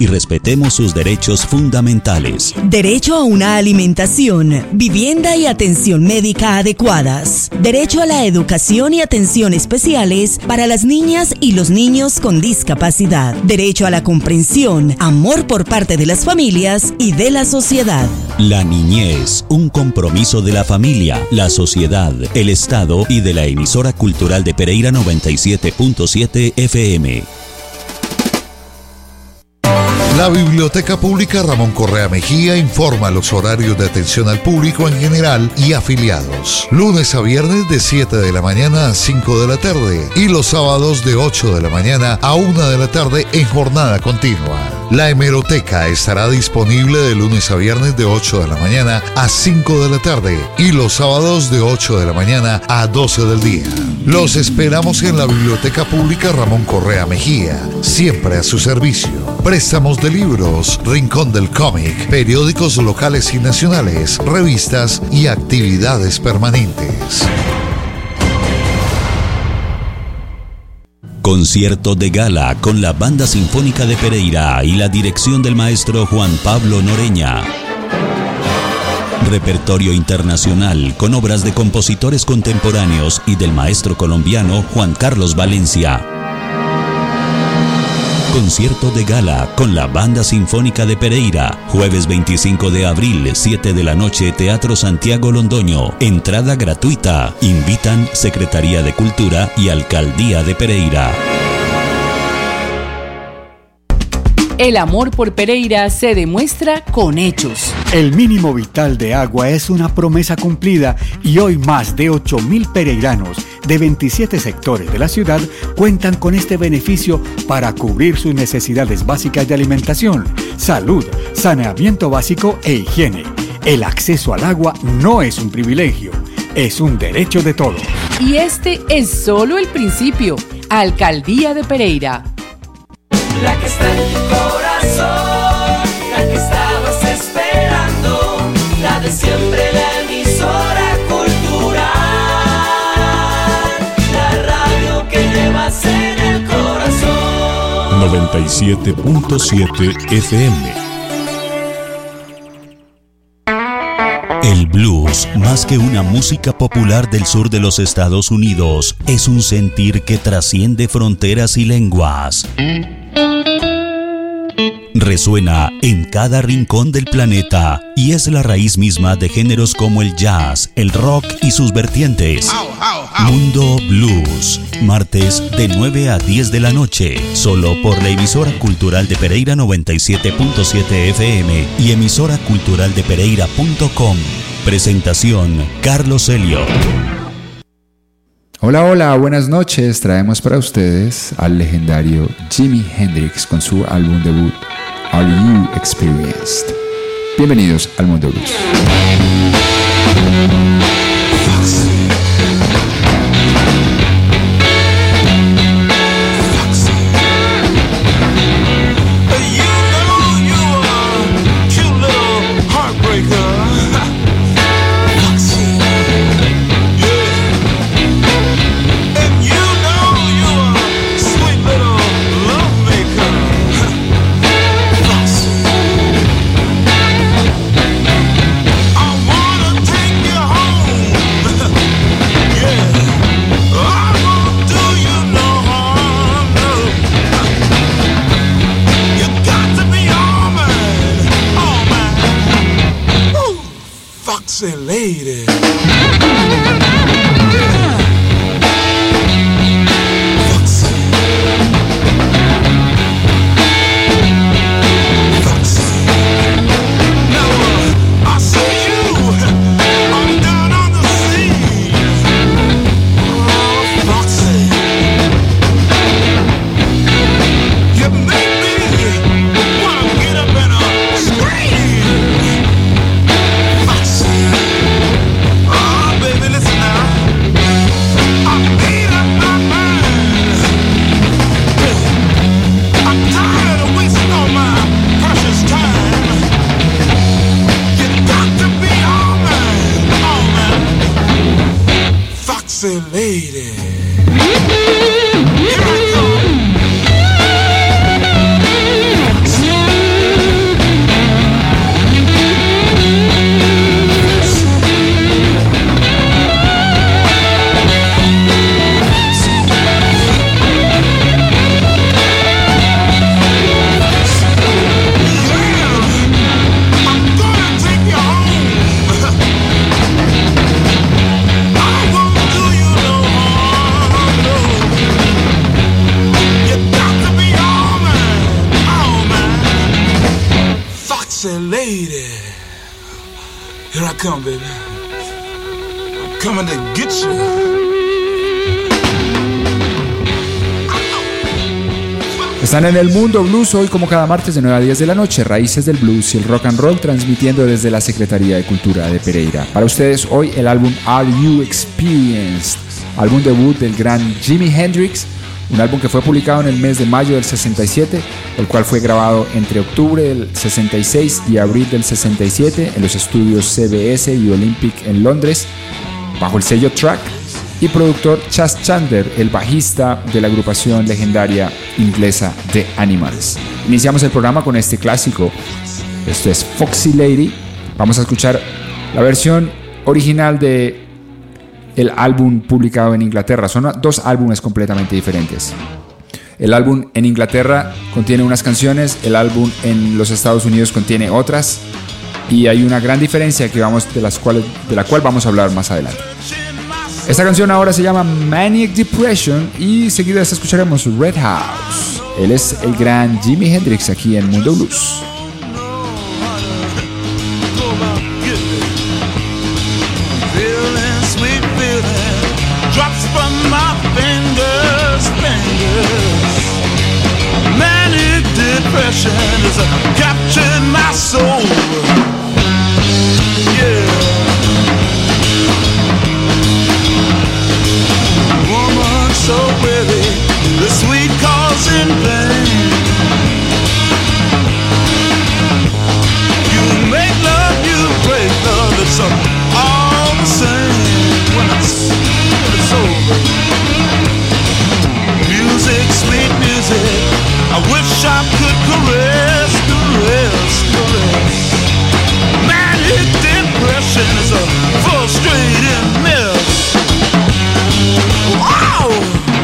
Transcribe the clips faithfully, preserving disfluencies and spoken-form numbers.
y respetemos sus derechos fundamentales. Derecho a una alimentación, vivienda y atención médica adecuadas. Derecho a la educación y atención especiales para las niñas y los niños con discapacidad. Derecho a la comprensión, amor por parte de las familias y de la sociedad. La niñez, un compromiso de la familia, la sociedad, el Estado y de la emisora cultural de Pereira noventa y siete punto siete F M. La Biblioteca Pública Ramón Correa Mejía informa los horarios de atención al público en general y afiliados. Lunes a viernes de siete de la mañana a cinco de la tarde y los sábados de ocho de la mañana a una de la tarde en jornada continua. La hemeroteca estará disponible de lunes a viernes de ocho de la mañana a cinco de la tarde y los sábados de ocho de la mañana a doce del día. Los esperamos en la Biblioteca Pública Ramón Correa Mejía, siempre a su servicio. Préstamos de libros, rincón del cómic, periódicos locales y nacionales, revistas y actividades permanentes. Concierto de gala con la Banda Sinfónica de Pereira y la dirección del maestro Juan Pablo Noreña. Repertorio internacional con obras de compositores contemporáneos y del maestro colombiano Juan Carlos Valencia. Concierto de gala con la Banda Sinfónica de Pereira, jueves veinticinco de abril, siete de la noche, Teatro Santiago Londoño. Entrada gratuita. Invitan Secretaría de Cultura y Alcaldía de Pereira. El amor por Pereira se demuestra con hechos. El mínimo vital de agua es una promesa cumplida y hoy más de ocho mil pereiranos de veintisiete sectores de la ciudad cuentan con este beneficio para cubrir sus necesidades básicas de alimentación, salud, saneamiento básico e higiene. El acceso al agua no es un privilegio, es un derecho de todos. Y este es solo el principio. Alcaldía de Pereira. La que está en tu corazón, la que estabas esperando, la de siempre, la emisora cultural, la radio que llevas en el corazón. noventa y siete punto siete F M. El blues, más que una música popular del sur de los Estados Unidos, es un sentir que trasciende fronteras y lenguas. Resuena en cada rincón del planeta y es la raíz misma de géneros como el jazz, el rock y sus vertientes. Mundo Blues, martes de nueve a diez de la noche, solo por la emisora cultural de Pereira noventa y siete punto siete F M y emisora cultural de pereira punto com. Presentación, Carlos Helio. Hola, hola, buenas noches. Traemos para ustedes al legendario Jimi Hendrix con su álbum debut, Are You Experienced? Bienvenidos al Mundo Blues. Lady. Lady. Here I go. foxy lady. Here I come, baby. I'm coming to get you. Están en el Mundo Blues hoy como cada martes de nueve a diez de la noche, Raíces del Blues y el Rock and Roll transmitiendo desde la Secretaría de Cultura de Pereira. Para ustedes hoy el álbum Are You Experienced, álbum debut del gran Jimi Hendrix, un álbum que fue publicado en el mes de mayo del sesenta y siete, el cual fue grabado entre octubre del sesenta y seis y abril del sesenta y siete en los estudios C B S y Olympic en Londres, bajo el sello Track, y productor Chas Chandler, el bajista de la agrupación legendaria inglesa The Animals. Iniciamos el programa con este clásico. Esto es Foxy Lady. Vamos a escuchar la versión original de el álbum publicado en Inglaterra. Son dos álbumes completamente diferentes. El álbum en Inglaterra contiene unas canciones, el álbum en los Estados Unidos contiene otras, y hay una gran diferencia que vamos, de, las cuales, de la cual vamos a hablar más adelante. Esta canción ahora se llama Manic Depression y seguida escucharemos Red House. Él es el gran Jimi Hendrix aquí en Mundo Blues. So pretty, the sweet cause in vain. You make love, you break love, it's all the same when it's, when it's over. Music, sweet music, I wish I could caress, caress, caress. Manic depression is a frustrating mess. Wow!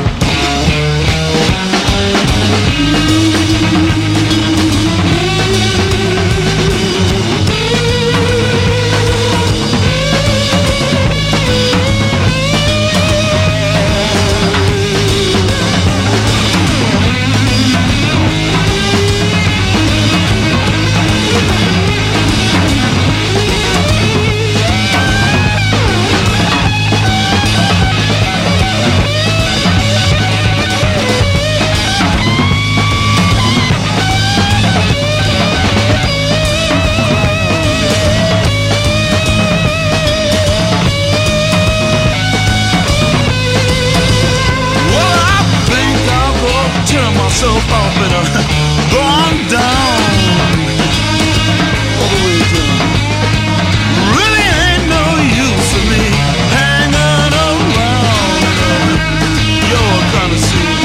Myself off and uh, gone down all the way down. Really ain't no use of me hanging around your kind of scene.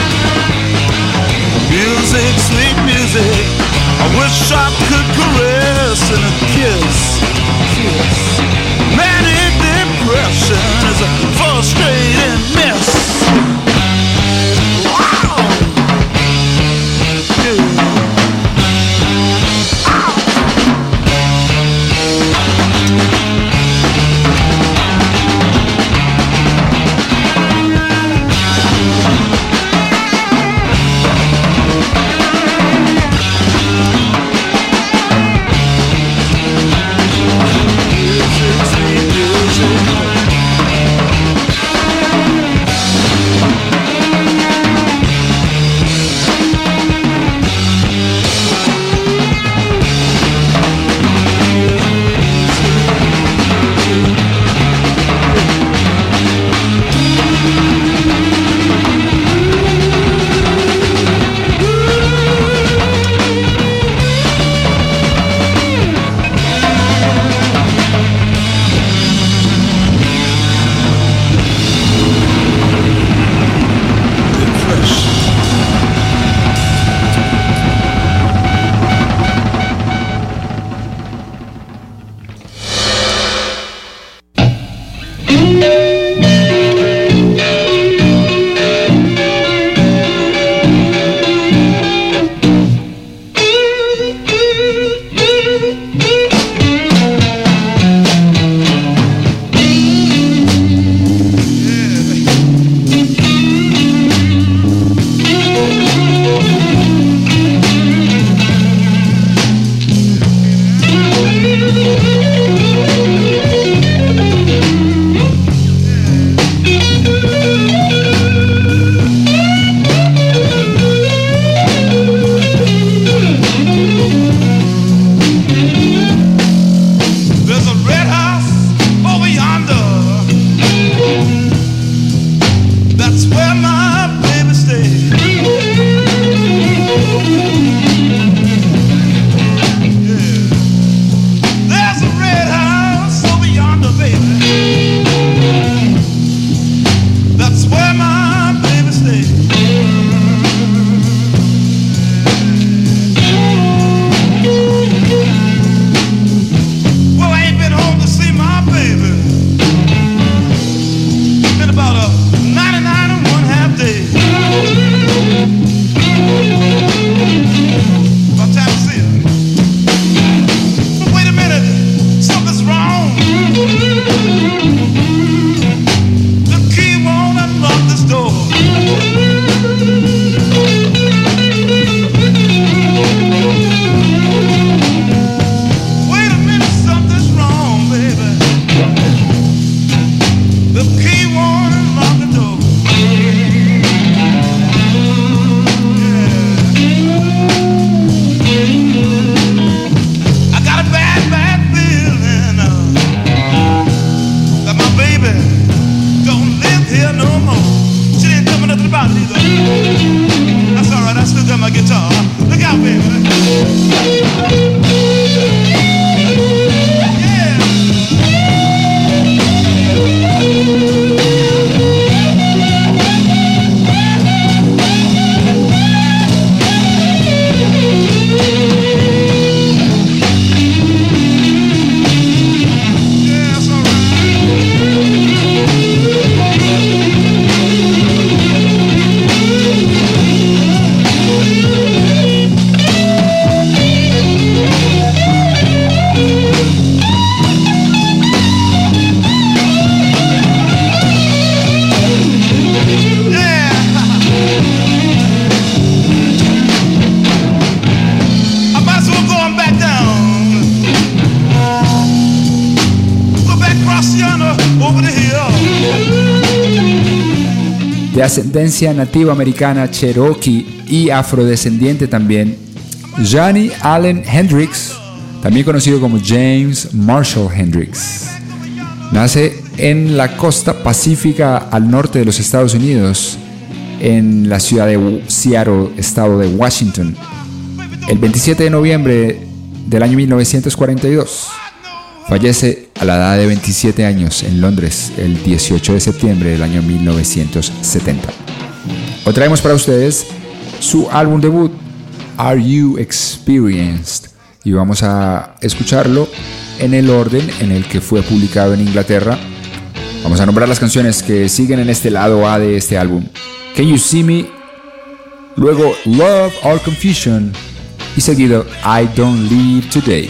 Music, sweet music, I wish I could caress and a kiss, kiss. Manic depression is a frustrating mess. de ascendencia nativa americana, cherokee y afrodescendiente también, Johnny Allen Hendrix, también conocido como James Marshall Hendrix, nace en la costa pacífica al norte de los Estados Unidos, en la ciudad de Seattle, estado de Washington, el veintisiete de noviembre del año mil novecientos cuarenta y dos. Fallece a la edad de veintisiete años en Londres el dieciocho de septiembre del año mil novecientos setenta. Hoy traemos para ustedes su álbum debut, Are You Experienced? Y vamos a escucharlo en el orden en el que fue publicado en Inglaterra. Vamos a nombrar las canciones que siguen en este lado A de este álbum. Can You See Me, luego Love or Confusion y seguido I Don't Leave Today.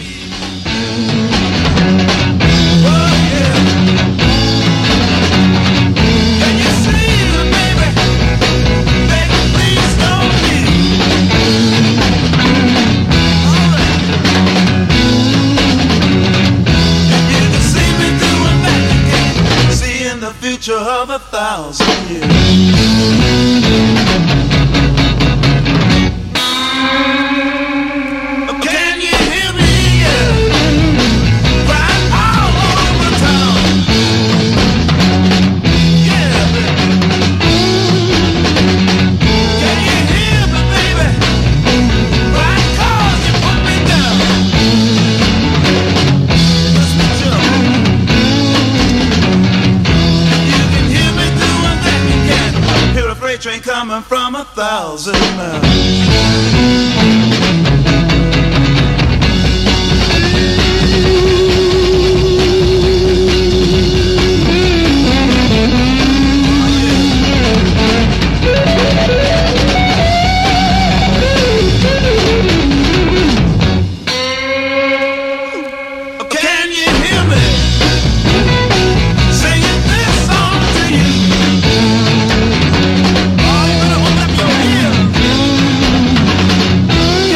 Of a thousand years. Can you hear me? Crying all over town. Yeah, baby. Can you hear me, baby? Crying 'cause you put me down. Listen to train coming from a thousand miles. Thank you.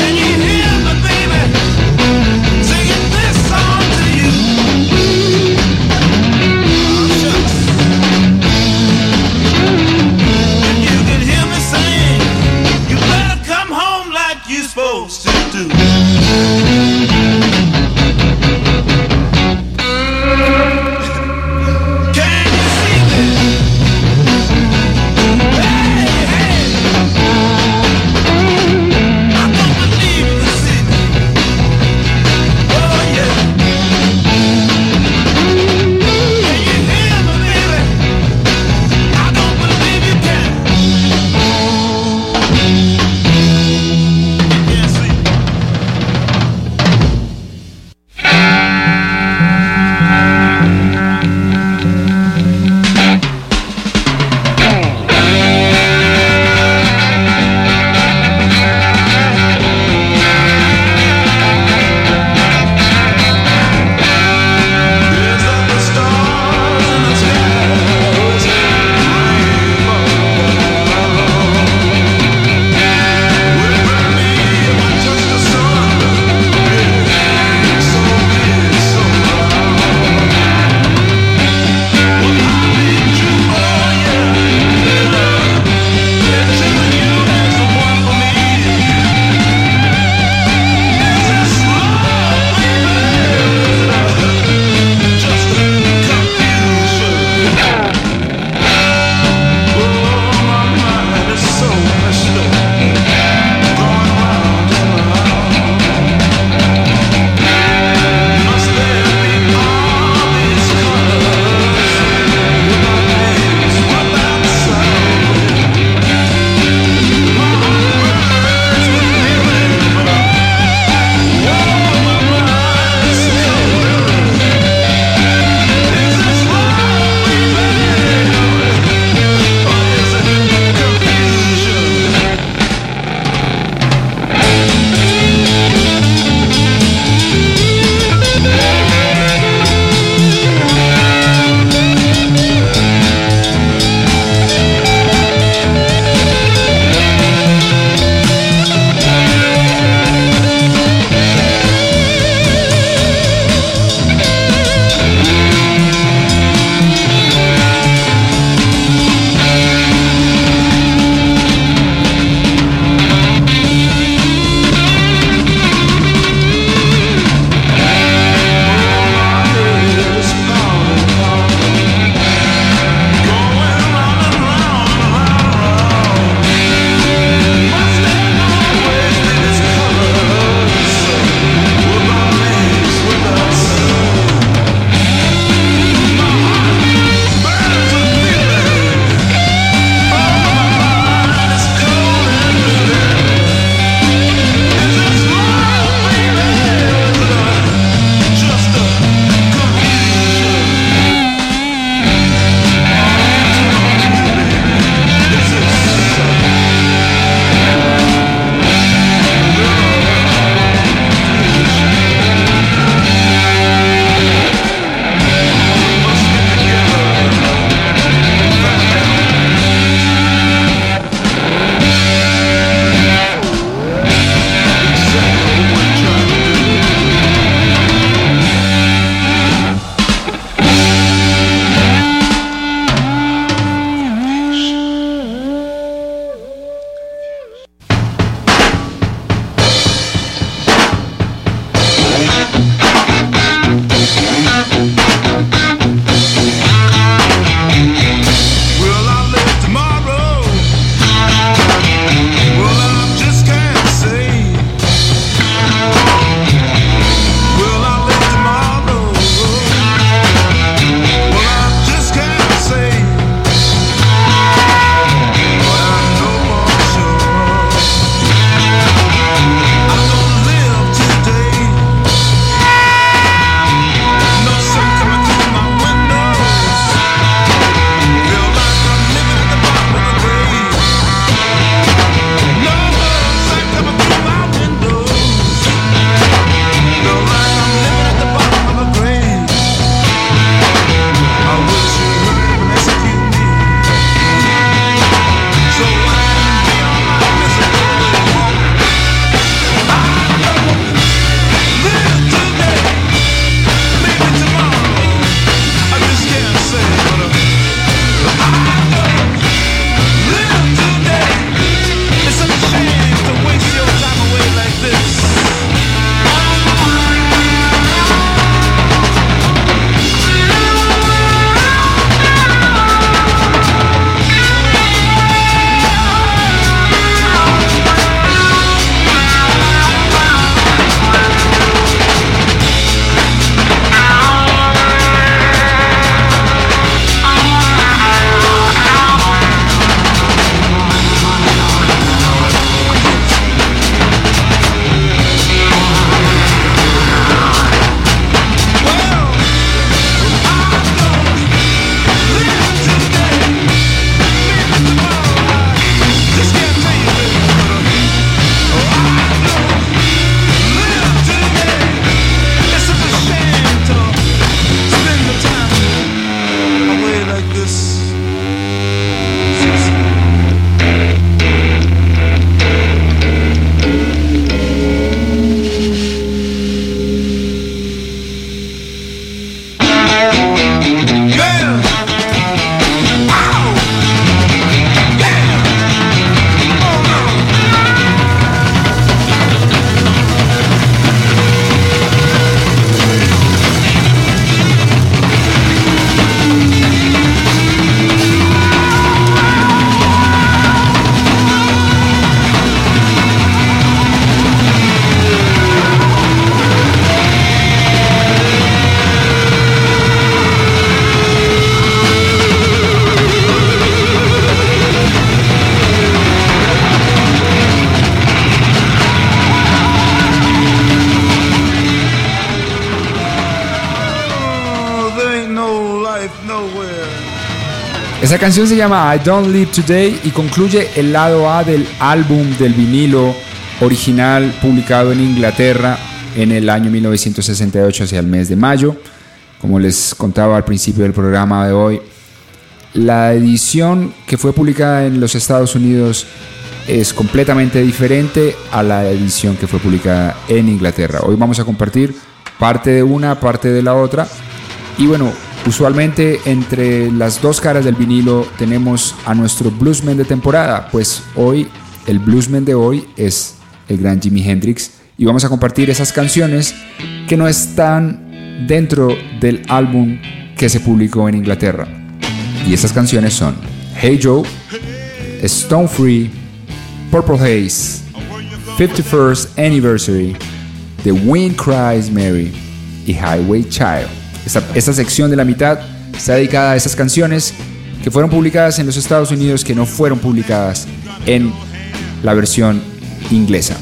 Esa canción se llama I Don't Live Today y concluye el lado A del álbum del vinilo original publicado en Inglaterra en el año mil novecientos sesenta y ocho, hacia el mes de mayo. Como les contaba al principio del programa de hoy, la edición que fue publicada en los Estados Unidos es completamente diferente a la edición que fue publicada en Inglaterra. Hoy vamos a compartir parte de una, parte de la otra. Y bueno, usualmente entre las dos caras del vinilo tenemos a nuestro bluesman de temporada. Pues hoy, el bluesman de hoy es el gran Jimi Hendrix. Y vamos a compartir esas canciones que no están dentro del álbum que se publicó en Inglaterra. Y esas canciones son Hey Joe, Stone Free, Purple Haze, fifty-first Anniversary, The Wind Cries Mary y Highway Child. Esta, esta sección de la mitad está dedicada a esas canciones que fueron publicadas en los Estados Unidos, que no fueron publicadas en la versión inglesa.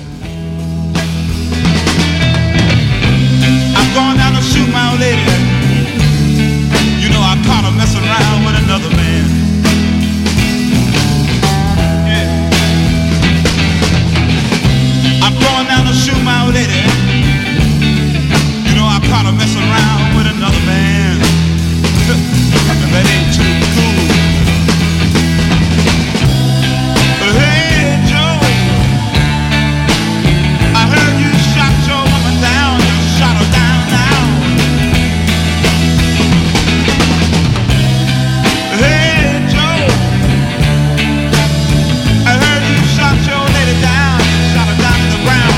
I'm going down to shoot my old lady. You know I caught her messing around with another man. Yeah. I'm going down to shoot my old lady. You know I caught her messing around with another man. And that ain't too cool. But hey Joe, I heard you shot your woman down. You shot her down now. Hey Joe, I heard you shot your lady down. You shot her down to the ground.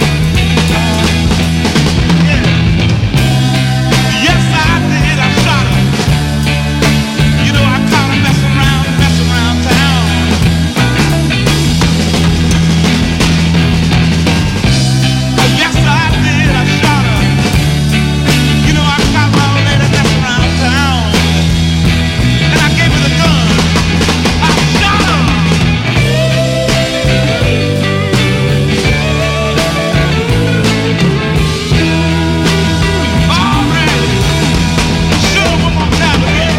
Yeah. Yes I did, I shot her. You know I caught her messing around, messing around town. Yes I did, I shot her. You know I caught my old lady messing around town. And I gave her the gun. I shot her. All right. Shoot her one more time again.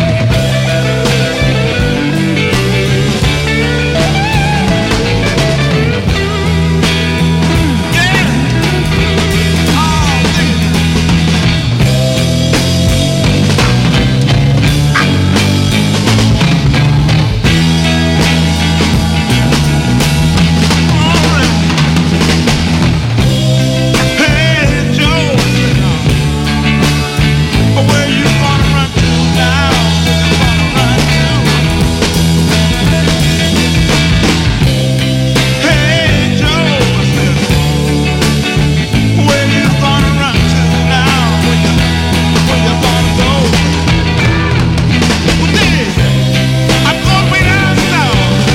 Yeah. Oh, yeah. Hey Joe, where you gonna run to now? Where you gonna run to? Hey Joe, where you gonna run to now? Where you, where you gonna go? Well, then, I'm going way down south,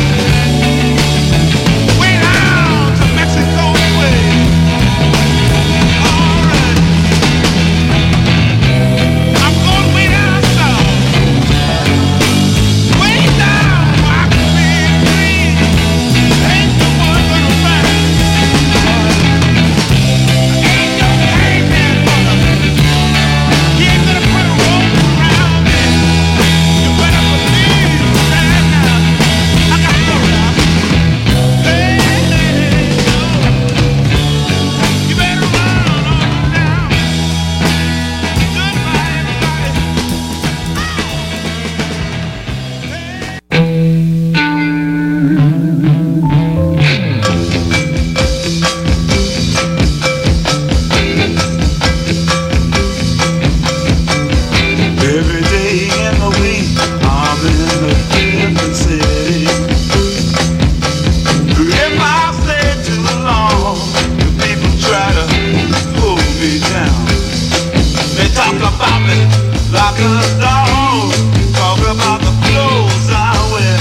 way down to Mexico way. All right, I'm going way down south, way down where I can be free. Ain't no one gonna find ain't no hangman gonna, he ain't gonna put a rope around me. You better believe that now. I got to go now. Hey, you better run on down. Goodbye, everybody. Every day in the week, I'm in a different city. If I stay too long, the people try to pull me down. They talk about me like a dog, talk about the clothes I wear,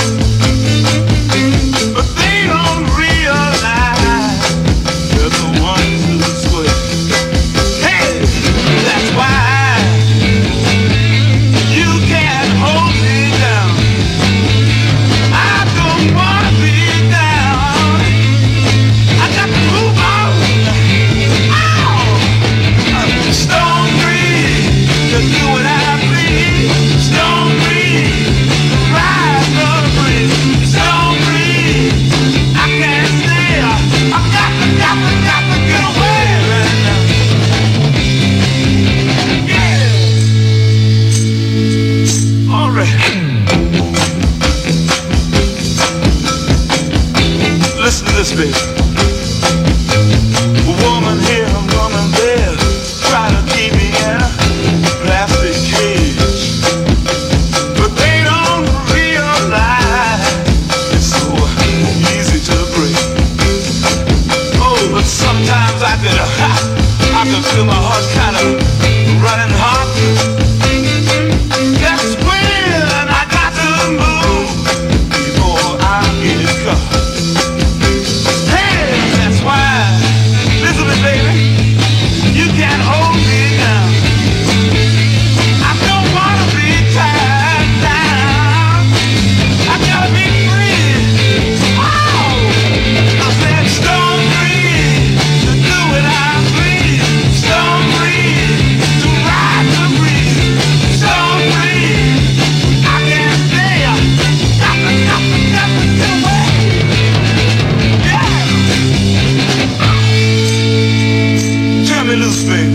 but they don't realize they're the ones who swear. Hey, that's why you can't hold me down. I don't wanna be down. I got to move on. Ow! Stone free to do what I please. can feel my heart kind of running hot. That's when I got to move before I get caught. Hey, that's why, listen to me, baby, you can't hold me down. I don't wanna be tied down. I gotta be free. Oh, I said stone free to do what I please. Stone free to ride the breeze. Stone free, I can't stay. Got to, got to, got to get away. Yeah. Turn me loose, baby.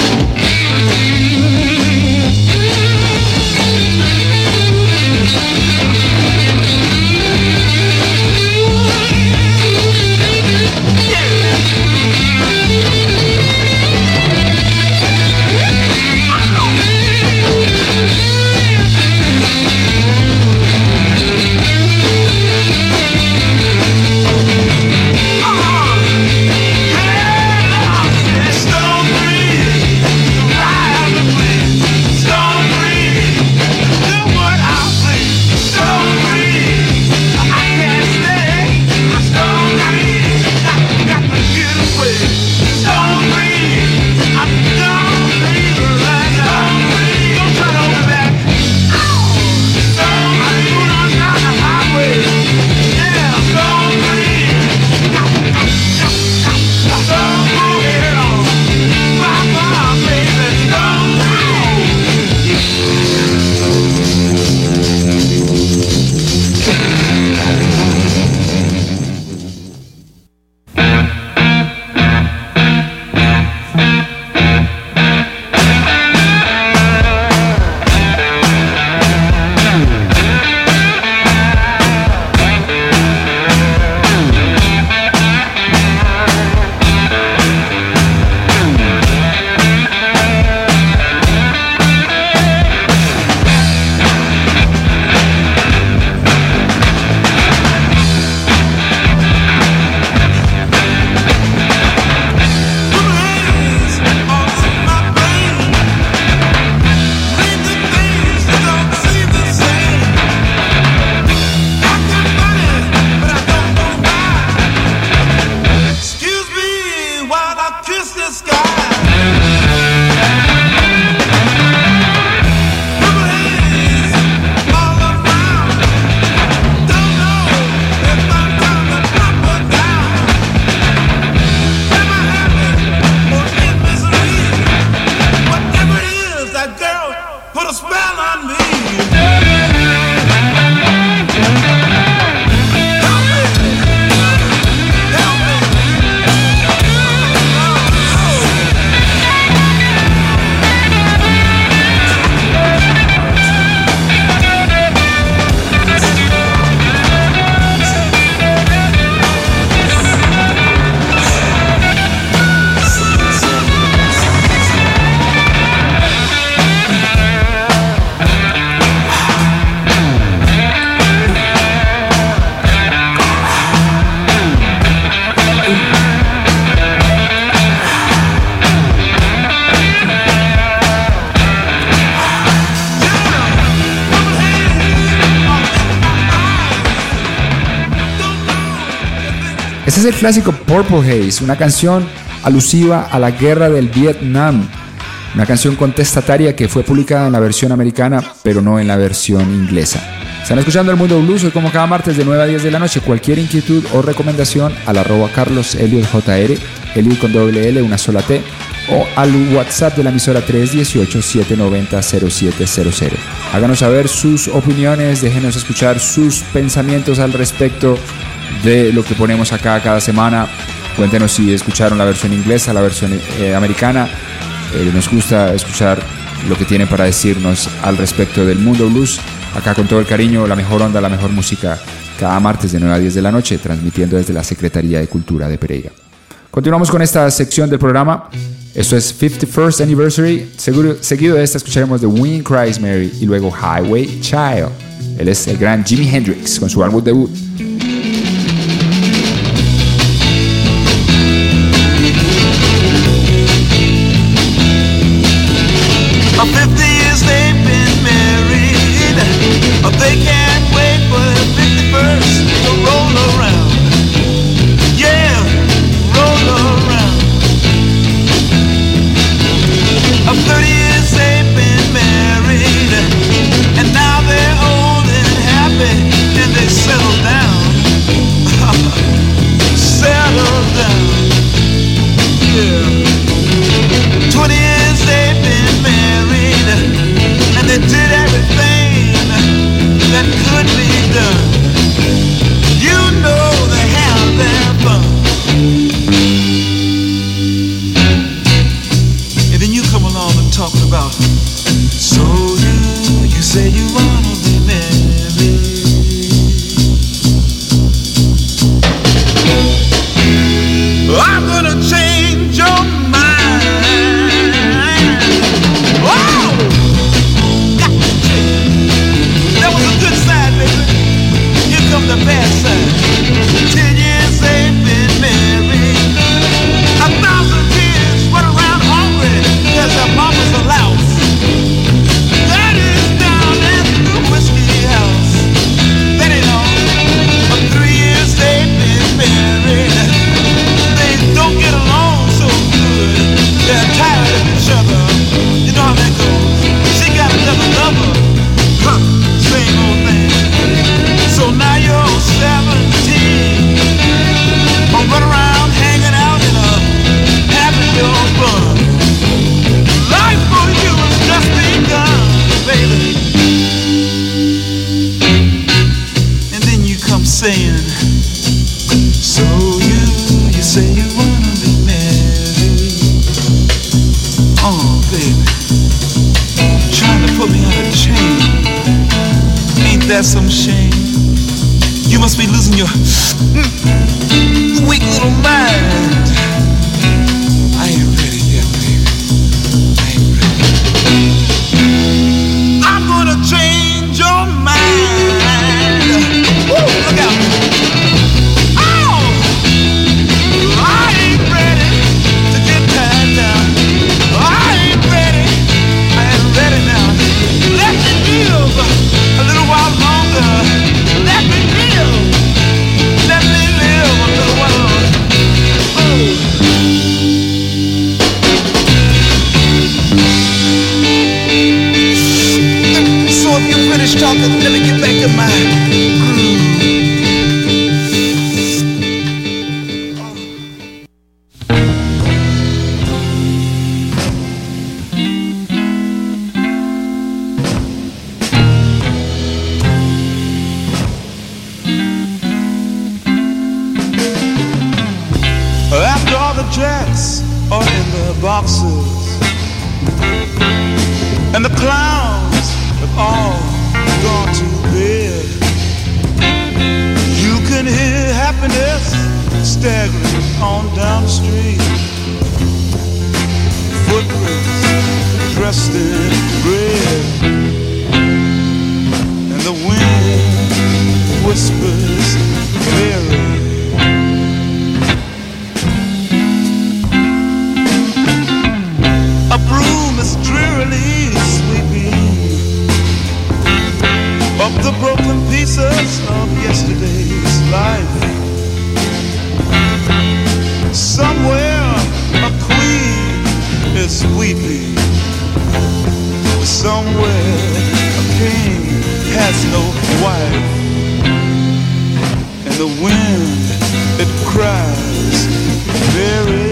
Este es el clásico Purple Haze, una canción alusiva a la guerra del Vietnam, una canción contestataria que fue publicada en la versión americana, pero no en la versión inglesa. Están escuchando El Mundo Blues hoy como cada martes de nueve a diez de la noche. Cualquier inquietud o recomendación al arroba Carlos Elliot J R, Elliot con doble L, una sola T, o al WhatsApp de la emisora tres uno ocho, siete nueve cero, cero siete cero cero. Háganos saber sus opiniones, déjenos escuchar sus pensamientos al respecto de lo que ponemos acá cada semana. Cuéntenos si escucharon la versión inglesa, la versión eh, americana. Eh, nos gusta escuchar lo que tienen para decirnos al respecto del Mundo Blues. Acá con todo el cariño, la mejor onda, la mejor música, cada martes de nueve a diez de la noche, transmitiendo desde la Secretaría de Cultura de Pereira. Continuamos con esta sección del programa. Esto es fifty-first Anniversary. Seguro, seguido de esta escucharemos The Wind Cries Mary y luego Highway Child. Él es el gran Jimi Hendrix con su álbum debut. say you wanna be married. I'm gonna change your mind. Oh! That was a good side, baby. Here come the bad side. Ten years they've been married. A thousand kids run around hungry because their mama's a louse. Daddy's down at the whiskey house. That ain't all. For three years they've been married. They don't get along so good. They're tired of each other. You know how that goes. She got another lover. Huh, same old thing. So now you're seventeen. Or run around hanging out in a having your fun. Life for you has just begun, baby. And then you come saying, so you, you say you wanna be married. Oh, baby, trying to put me on a chain. Ain't that some shame? You must be losing your weak little mind. I ain't ready yet, baby. I ain't ready. I'm gonna change your mind. Woo, look out. Oh! I ain't ready to get tied down. I ain't ready. I ain't ready now. Let me live a little while longer. Let me live. Let me live a little while. Oh. So if you finish talking, let me get back in my groove. After all the jacks are in the boxes and the clowns have all gone to bed, you can hear happiness staggering on down the street. Footprints dressed in red, and the wind whispers Mary. A broom is drearily sweeping up the broken pieces of yesterday's life. Somewhere a queen is weeping. Somewhere a king has no wife. And the wind, it cries, very.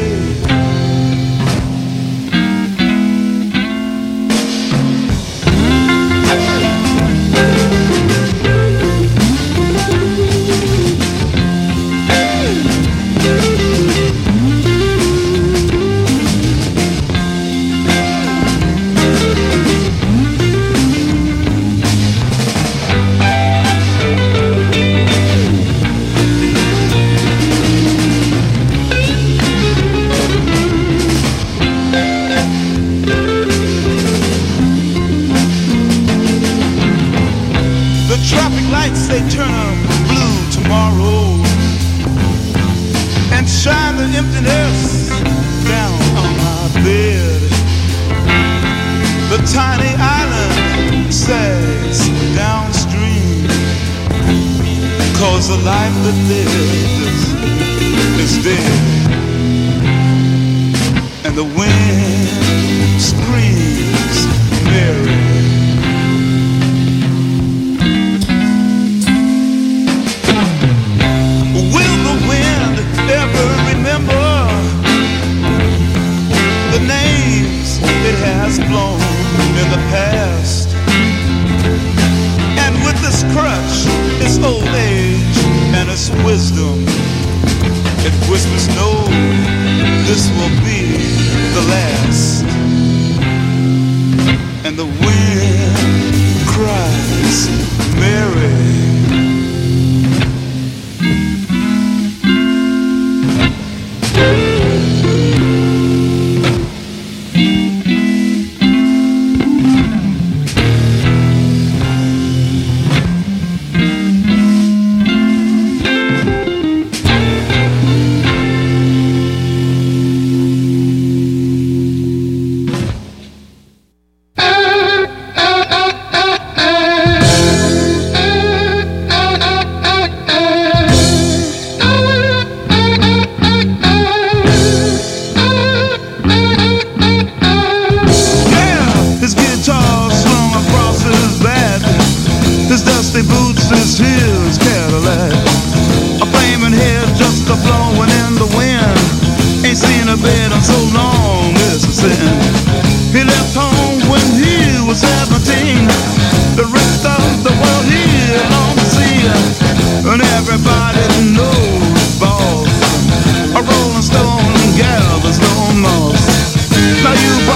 They turn blue tomorrow and shine the emptiness down on my bed. The tiny island sags downstream, 'cause the life that lives is dead. And the wind screams Mary. Ever remember the names it has blown in the past? And with this crutch, its old age and its wisdom, it whispers, no, this will be the last. And the wind cries.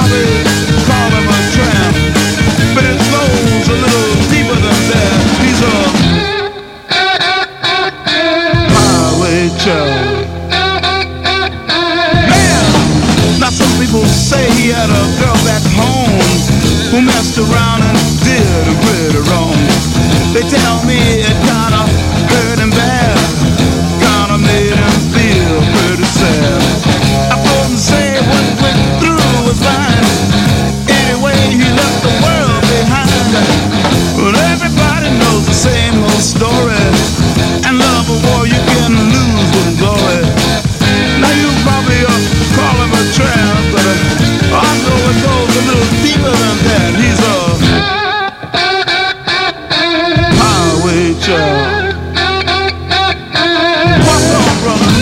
probably call him a tramp, but it goes a little deeper than that. He's a highway child. Man, now some people say he had a girl back home who messed around and did a pretty wrong. They tell me it kinda hurt him bad, kinda made him feel pretty sad. I couldn't say what went through was fine. Anyway, he left the world behind. But everybody knows the same old story. And love a war you can lose with glory. Now you probably uh, call him a tramp, but uh, I know it goes a little deeper than that. He's a highway child. What's up, brother?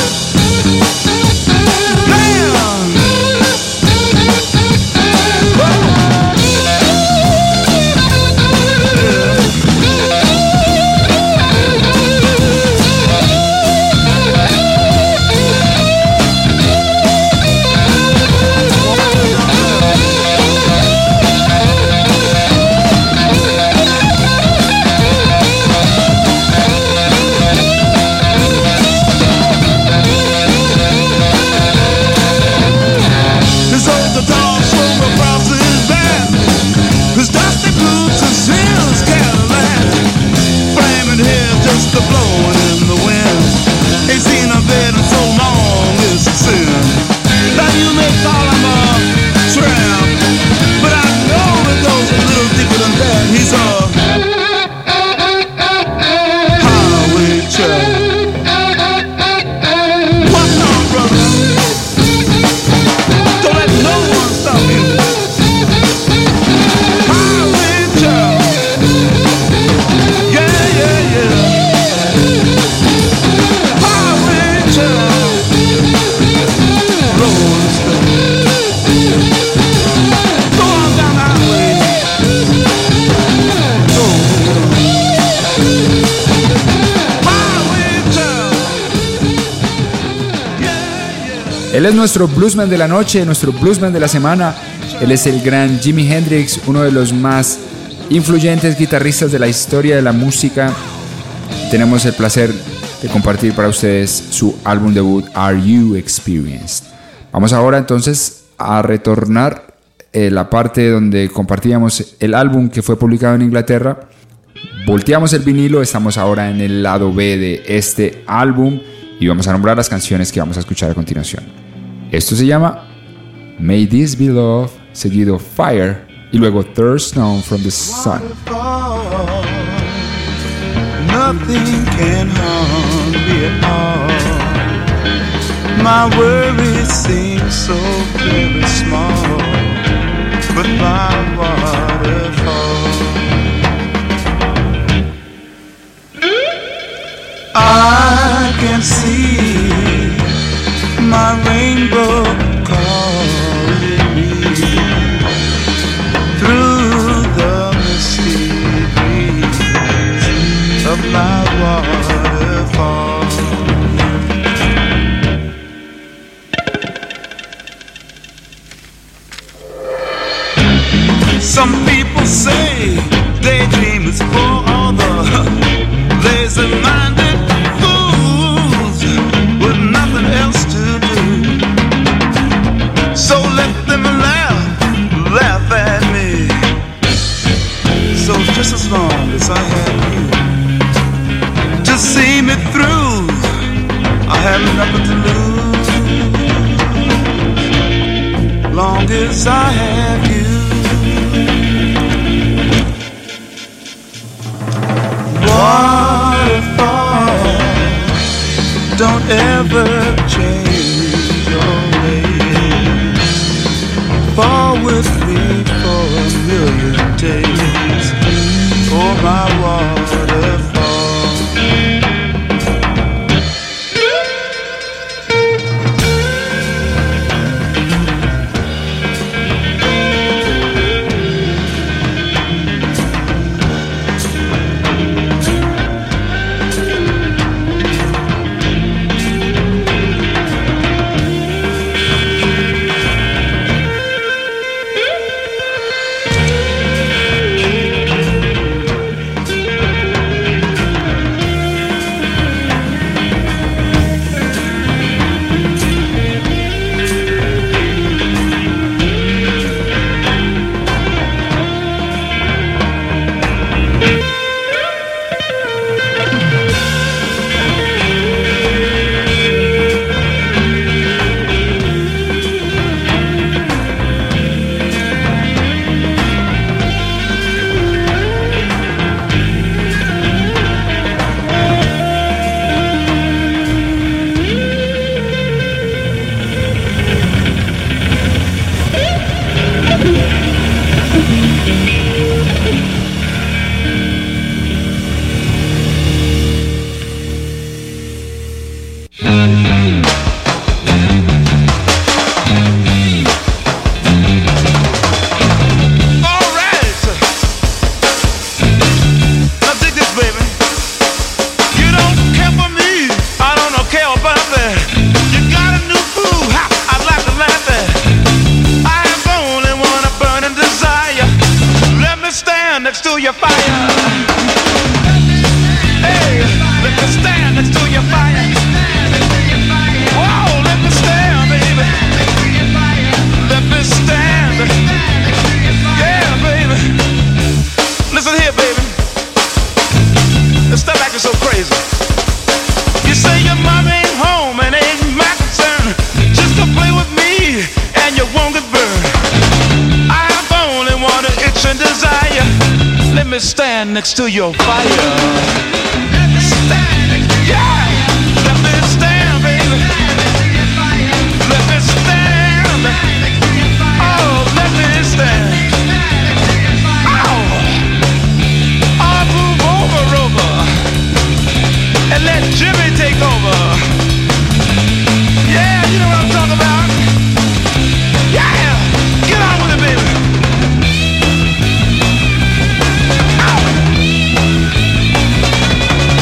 Él es nuestro bluesman de la noche, nuestro bluesman de la semana. Él es el gran Jimi Hendrix, uno de los más influyentes guitarristas de la historia de la música. Tenemos el placer de compartir para ustedes su álbum debut, Are You Experienced? Vamos ahora entonces a retornar eh, la parte donde compartíamos el álbum que fue publicado en Inglaterra. Volteamos el vinilo, estamos ahora en el lado B de este álbum y vamos a nombrar las canciones que vamos a escuchar a continuación. Esto se llama May This Be Love, seguido Fire y luego Thirst Known from the Sun. Nothing can harm me at all. My worries seem so very small, but my waterfall, I can see my rainbow calling me through the misty breeze of my waterfall. Some people say daydream is for all the lazy-minded fools with nothing else to do. So let them laugh, laugh at me. So just as long as I have you to see me through, I have nothing to lose. Long as I have you. Waterfall, don't ever change your ways. Fall with me for a million days, for my waterfall. your fire. Hey, let me stand next to your fire. Whoa, let me stand, baby. Let me stand. Yeah, baby. Listen here, baby. This stuff acting so crazy. You say your mom ain't home and ain't my concern. Just to play with me and you won't get burned. I've only one itch and desire. Let me stand next to your fire. Let me stand, yeah. Let me stand, baby. Let me stand. Oh, let me stand. Oh, I'll move over, over, and let Jimmy take over. Yeah, you know what I'm talking about. Yeah, get on with it, baby. Ow.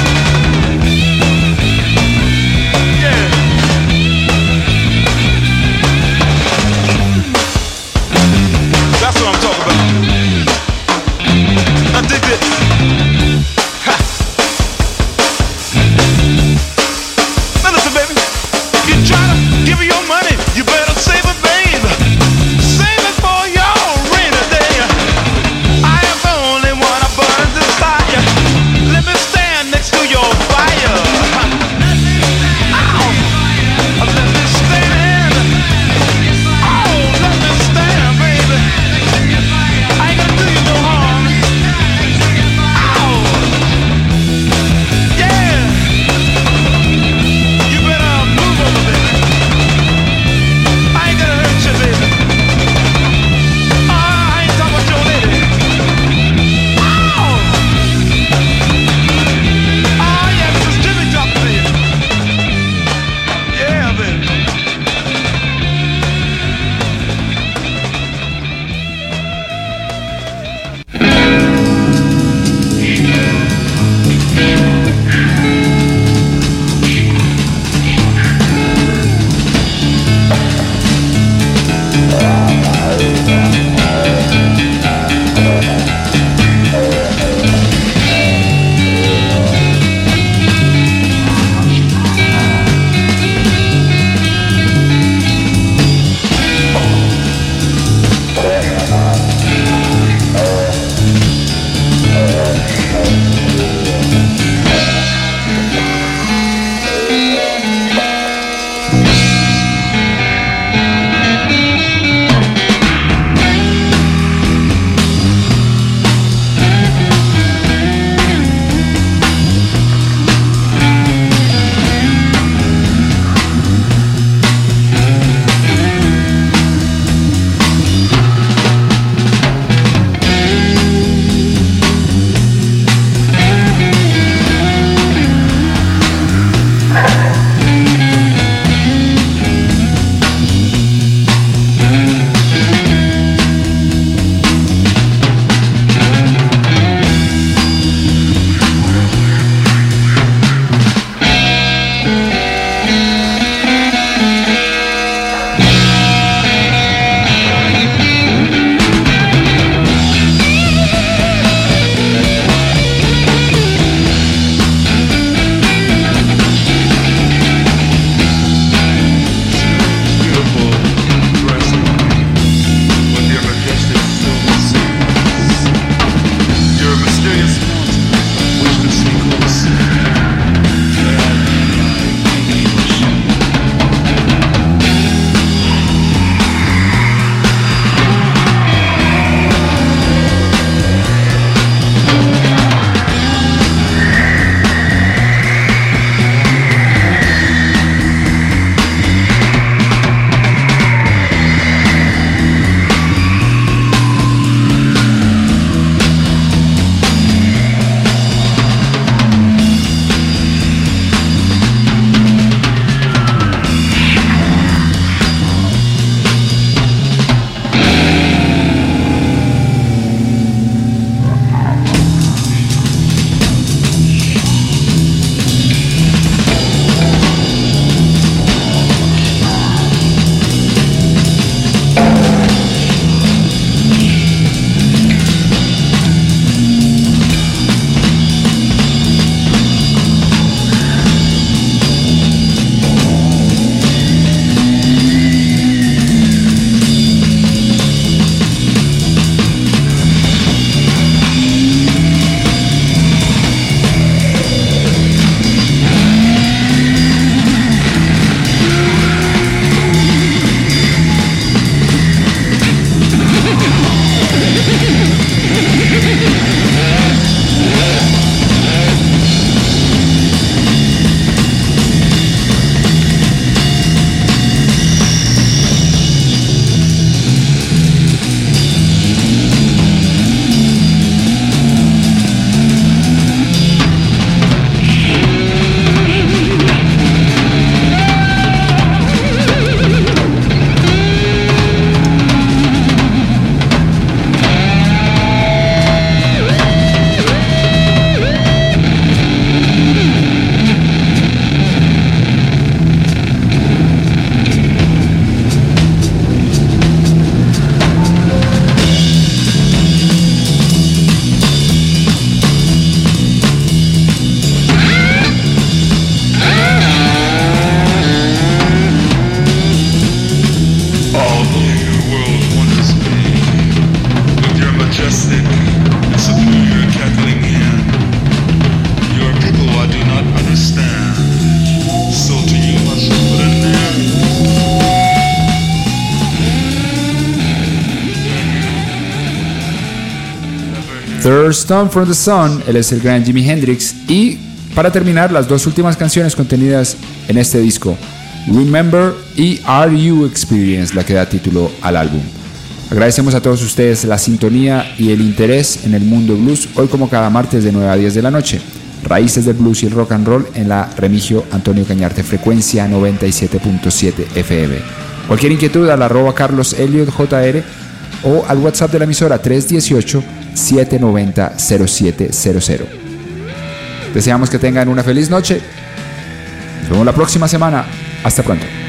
Third Stone from the Sun, él es el gran Jimi Hendrix. Y para terminar, las dos últimas canciones contenidas en este disco, Remember y Are You Experience, la que da título al álbum. Agradecemos a todos ustedes la sintonía y el interés en el mundo blues, hoy como cada martes de nueve a diez de la noche. Raíces del blues y el rock and roll en la Remigio Antonio Cañarte, frecuencia noventa y siete punto siete F M. Cualquier inquietud al arroba Carlos Elliot J R o al WhatsApp de la emisora tres uno ocho, siete nueve cero, cero siete cero cero. Deseamos que tengan una feliz noche. Nos vemos la próxima semana. Hasta pronto.